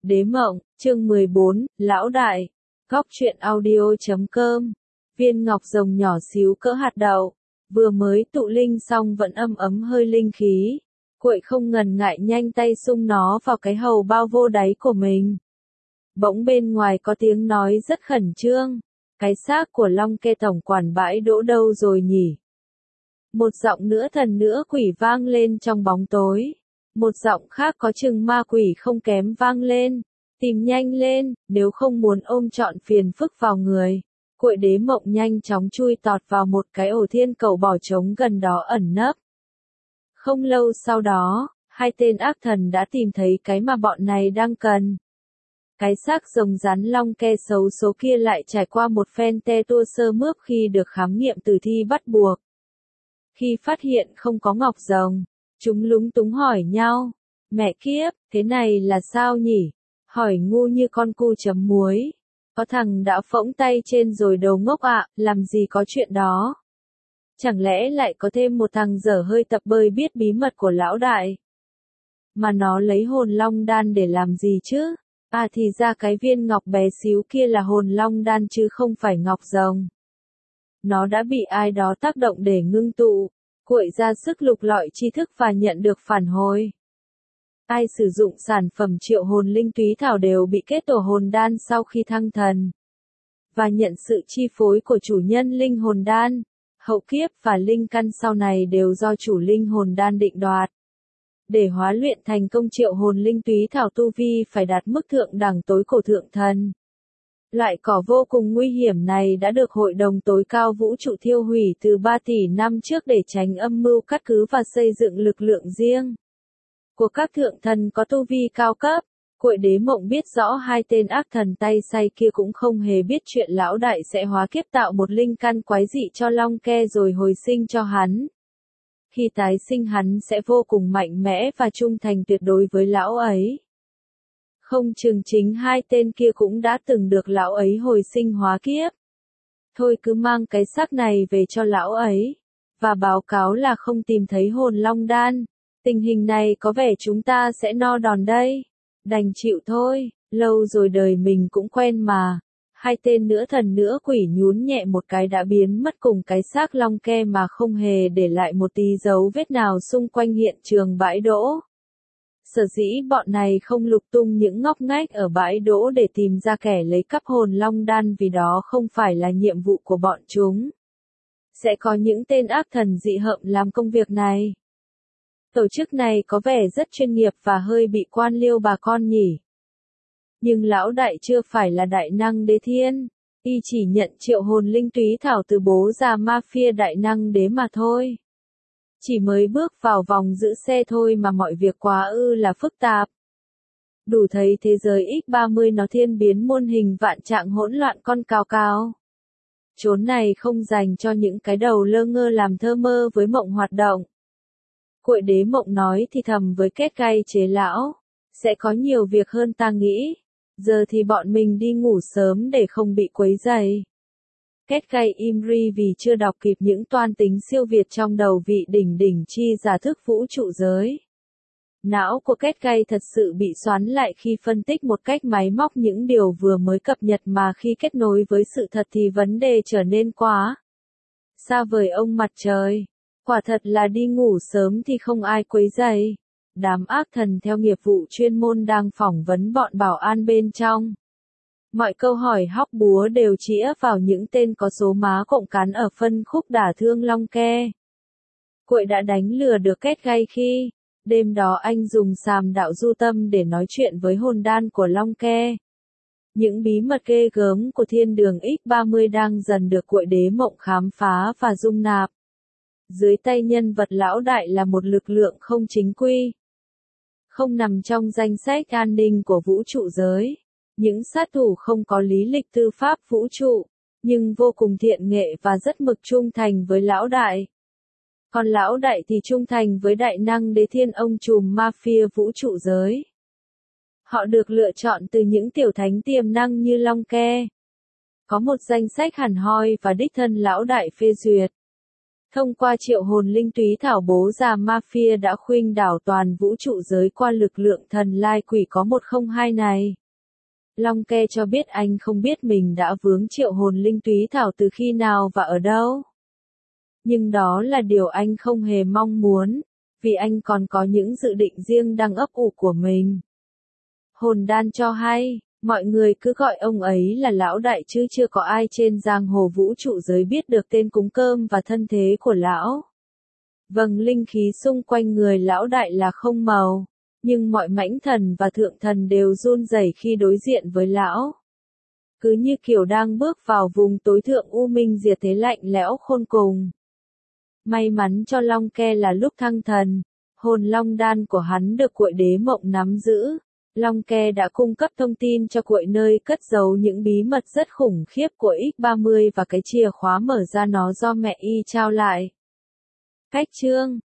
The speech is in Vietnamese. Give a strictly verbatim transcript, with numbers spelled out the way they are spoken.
Đế mộng, chương mười bốn, Lão Đại. Góc truyện audio chấm com. Viên ngọc rồng nhỏ xíu cỡ hạt đậu. Vừa mới tụ linh xong vẫn âm ấm hơi linh khí. Quậy không ngần ngại nhanh tay xung nó vào cái hầu bao vô đáy của mình. Bỗng bên ngoài có tiếng nói rất khẩn trương. Cái xác của Long Kê tổng quản bãi đỗ đâu rồi nhỉ? Một giọng nữa thần nữa quỷ vang lên trong bóng tối. Một giọng khác có chừng ma quỷ không kém vang lên. Tìm nhanh lên, nếu không muốn ôm trọn phiền phức vào người. Quậy đế mộng nhanh chóng chui tọt vào một cái ổ thiên cầu bò trống gần đó ẩn nấp. Không lâu sau đó, hai tên ác thần đã tìm thấy cái mà bọn này đang cần. Cái xác rồng rắn Long Ke xấu số kia lại trải qua một phen te tua sơ mướp khi được khám nghiệm tử thi bắt buộc. Khi phát hiện không có ngọc rồng, chúng lúng túng hỏi nhau, mẹ kiếp, thế này là sao nhỉ? Hỏi ngu như con cu chấm muối. Có thằng đã phỗng tay trên rồi đầu ngốc ạ, làm gì có chuyện đó? Chẳng lẽ lại có thêm một thằng dở hơi tập bơi biết bí mật của lão đại? Mà nó lấy hồn long đan để làm gì chứ? À thì ra cái viên ngọc bé xíu kia là hồn long đan chứ không phải ngọc rồng. Nó đã bị ai đó tác động để ngưng tụ, cuội ra sức lục lọi tri thức và nhận được phản hồi. Ai sử dụng sản phẩm triệu hồn linh túy thảo đều bị kết tổ hồn đan sau khi thăng thần. Và nhận sự chi phối của chủ nhân linh hồn đan, hậu kiếp và linh căn sau này đều do chủ linh hồn đan định đoạt. Để hóa luyện thành công triệu hồn linh túy thảo tu vi phải đạt mức thượng đẳng tối cổ thượng thần. Loại cỏ vô cùng nguy hiểm này đã được Hội đồng tối cao vũ trụ thiêu hủy từ ba tỷ năm trước để tránh âm mưu cắt cứ và xây dựng lực lượng riêng của các thượng thần có tu vi cao cấp. Quậy đế mộng biết rõ hai tên ác thần tay say kia cũng không hề biết chuyện lão đại sẽ hóa kiếp tạo một linh căn quái dị cho Long Ke rồi hồi sinh cho hắn. Khi tái sinh hắn sẽ vô cùng mạnh mẽ và trung thành tuyệt đối với lão ấy. Không chừng chính hai tên kia cũng đã từng được lão ấy hồi sinh hóa kiếp. Thôi cứ mang cái xác này về cho lão ấy. Và báo cáo là không tìm thấy hồn long đan. Tình hình này có vẻ chúng ta sẽ no đòn đây. Đành chịu thôi, lâu rồi đời mình cũng quen mà. Hai tên nữa thần nữa quỷ nhún nhẹ một cái đã biến mất cùng cái xác Long Ke mà không hề để lại một tí dấu vết nào xung quanh hiện trường bãi đỗ. Sở dĩ bọn này không lục tung những ngóc ngách ở bãi đỗ để tìm ra kẻ lấy cắp hồn long đan vì đó không phải là nhiệm vụ của bọn chúng. Sẽ có những tên ác thần dị hợm làm công việc này. Tổ chức này có vẻ rất chuyên nghiệp và hơi bị quan liêu bà con nhỉ. Nhưng lão đại chưa phải là đại năng đế thiên. Y chỉ nhận triệu hồn linh túy thảo từ bố già mafia đại năng đế mà thôi. Chỉ mới bước vào vòng giữ xe thôi mà mọi việc quá ư là phức tạp. Đủ thấy thế giới ích ba mươi nó thiên biến muôn hình vạn trạng hỗn loạn con cào cào. Chốn này không dành cho những cái đầu lơ ngơ làm thơ mơ với mộng hoạt động. Quậy đế mộng nói thì thầm với Kết Gai chế lão. Sẽ có nhiều việc hơn ta nghĩ. Giờ thì bọn mình đi ngủ sớm để không bị quấy rầy. Kết Gai im ri vì chưa đọc kịp những toan tính siêu việt trong đầu vị đỉnh đỉnh chi giả thức vũ trụ giới. Não của Kết Gai thật sự bị xoắn lại khi phân tích một cách máy móc những điều vừa mới cập nhật mà khi kết nối với sự thật thì vấn đề trở nên quá xa vời ông mặt trời. Quả thật là đi ngủ sớm thì không ai quấy rầy. Đám ác thần theo nghiệp vụ chuyên môn đang phỏng vấn bọn bảo an bên trong. Mọi câu hỏi hóc búa đều chĩa vào những tên có số má cộng cán ở phân khúc đả thương Long Ke. Quậy đã đánh lừa được Kết Gai khi đêm đó anh dùng sàm đạo du tâm để nói chuyện với hồn đan của Long Ke. Những bí mật ghê gớm của thiên đường ích ba mươi đang dần được quậy đế mộng khám phá và dung nạp. Dưới tay nhân vật lão đại là một lực lượng không chính quy. Không nằm trong danh sách an ninh của vũ trụ giới. Những sát thủ không có lý lịch tư pháp vũ trụ, nhưng vô cùng thiện nghệ và rất mực trung thành với lão đại. Còn lão đại thì trung thành với đại năng đế thiên ông trùm mafia vũ trụ giới. Họ được lựa chọn từ những tiểu thánh tiềm năng như Long Ke. Có một danh sách hẳn hoi và đích thân lão đại phê duyệt. Thông qua triệu hồn linh túy thảo bố già Mafia đã khuynh đảo toàn vũ trụ giới qua lực lượng thần lai quỷ có một không hai này. Long Ke cho biết anh không biết mình đã vướng triệu hồn linh túy thảo từ khi nào và ở đâu. Nhưng đó là điều anh không hề mong muốn, vì anh còn có những dự định riêng đang ấp ủ của mình. Hồn đan cho hay, mọi người cứ gọi ông ấy là lão đại chứ chưa có ai trên giang hồ vũ trụ giới biết được tên cúng cơm và thân thế của lão. Vầng linh khí xung quanh người lão đại là không màu, nhưng mọi mãnh thần và thượng thần đều run rẩy khi đối diện với lão. Cứ như kiểu đang bước vào vùng tối thượng u minh diệt thế lạnh lẽo khôn cùng. May mắn cho Long Ke là lúc thăng thần, hồn long đan của hắn được Cuội Đế Mộng nắm giữ. Long Ke đã cung cấp thông tin cho Cuội nơi cất giấu những bí mật rất khủng khiếp của X ba mươi và cái chìa khóa mở ra nó do mẹ y trao lại. Cách chương